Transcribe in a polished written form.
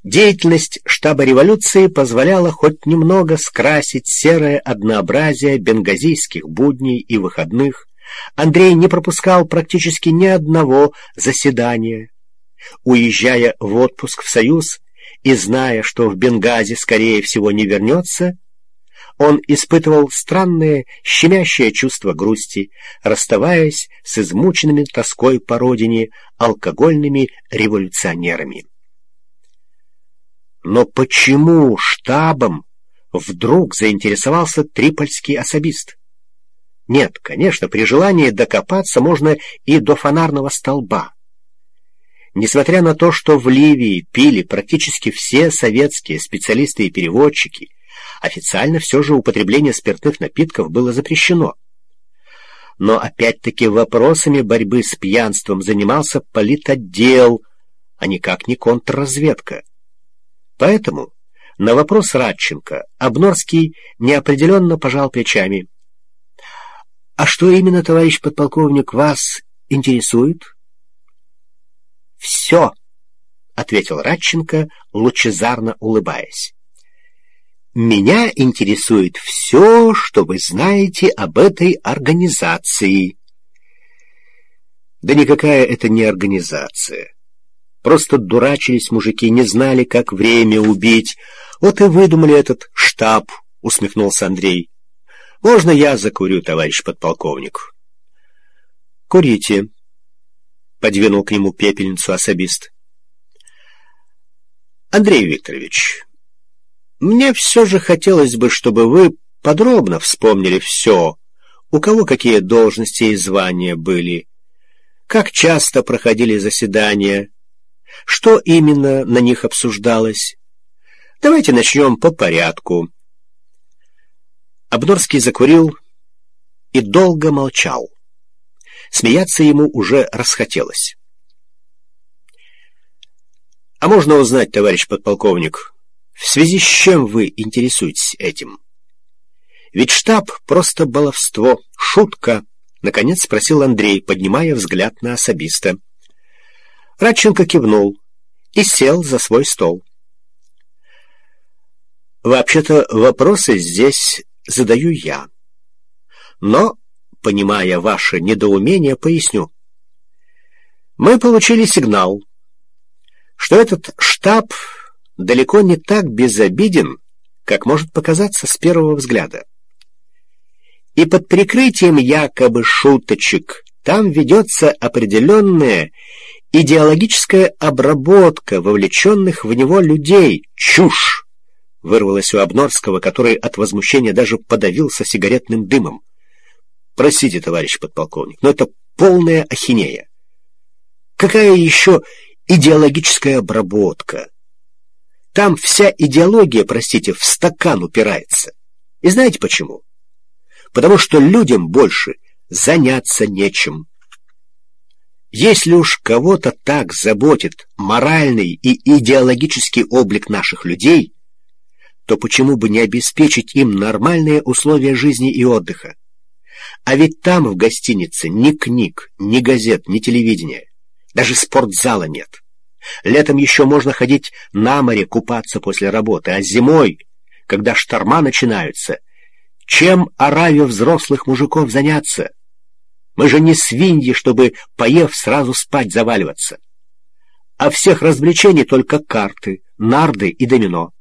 Деятельность штаба революции позволяла хоть немного скрасить серое однообразие бенгазийских будней и выходных. Андрей не пропускал практически ни одного заседания. Уезжая в отпуск в Союз и зная, что в Бенгази, скорее всего, не вернется, он испытывал странное, щемящее чувство грусти, расставаясь с измученными тоской по родине алкогольными революционерами. Но почему штабом вдруг заинтересовался трипольский особист? Нет, конечно, при желании докопаться можно и до фонарного столба. Несмотря на то, что в Ливии пили практически все советские специалисты и переводчики, официально все же употребление спиртных напитков было запрещено. Но опять-таки вопросами борьбы с пьянством занимался политотдел, а никак не контрразведка. Поэтому на вопрос Радченко Обнорский неопределенно пожал плечами. «А что именно, товарищ подполковник, вас интересует?» «Все», — ответил Радченко, лучезарно улыбаясь. «Меня интересует все, что вы знаете об этой организации». «Да никакая это не организация. Просто дурачились мужики, не знали, как время убить. Вот и выдумали этот штаб», — усмехнулся Андрей. «Можно я закурю, товарищ подполковник?» «Курите», — подвинул к нему пепельницу особист. «Андрей Викторович, мне все же хотелось бы, чтобы вы подробно вспомнили все, у кого какие должности и звания были, как часто проходили заседания, что именно на них обсуждалось. Давайте начнем по порядку». Обнорский закурил и долго молчал. Смеяться ему уже расхотелось. «А можно узнать, товарищ подполковник, в связи с чем вы интересуетесь этим? Ведь штаб — просто баловство, шутка», — наконец спросил Андрей, поднимая взгляд на особиста. Радченко кивнул и сел за свой стол. «Вообще-то вопросы здесь задаю я. Но, понимая ваше недоумение, поясню. Мы получили сигнал, что этот штаб далеко не так безобиден, как может показаться с первого взгляда. И под прикрытием якобы шуточек там ведется определенная идеологическая обработка вовлеченных в него людей. Чушь! Вырвалось у Обнорского, который от возмущения даже подавился сигаретным дымом. «Простите, товарищ подполковник, но это полная ахинея. Какая еще идеологическая обработка? Там вся идеология, простите, в стакан упирается. И знаете почему? Потому что людям больше заняться нечем. Если уж кого-то так заботит моральный и идеологический облик наших людей, то почему бы не обеспечить им нормальные условия жизни и отдыха? А ведь там в гостинице ни книг, ни газет, ни телевидения. Даже спортзала нет. Летом еще можно ходить на море купаться после работы, а зимой, когда шторма начинаются, чем ораве взрослых мужиков заняться? Мы же не свиньи, чтобы, поев, сразу спать заваливаться. А всех развлечений только карты, нарды и домино.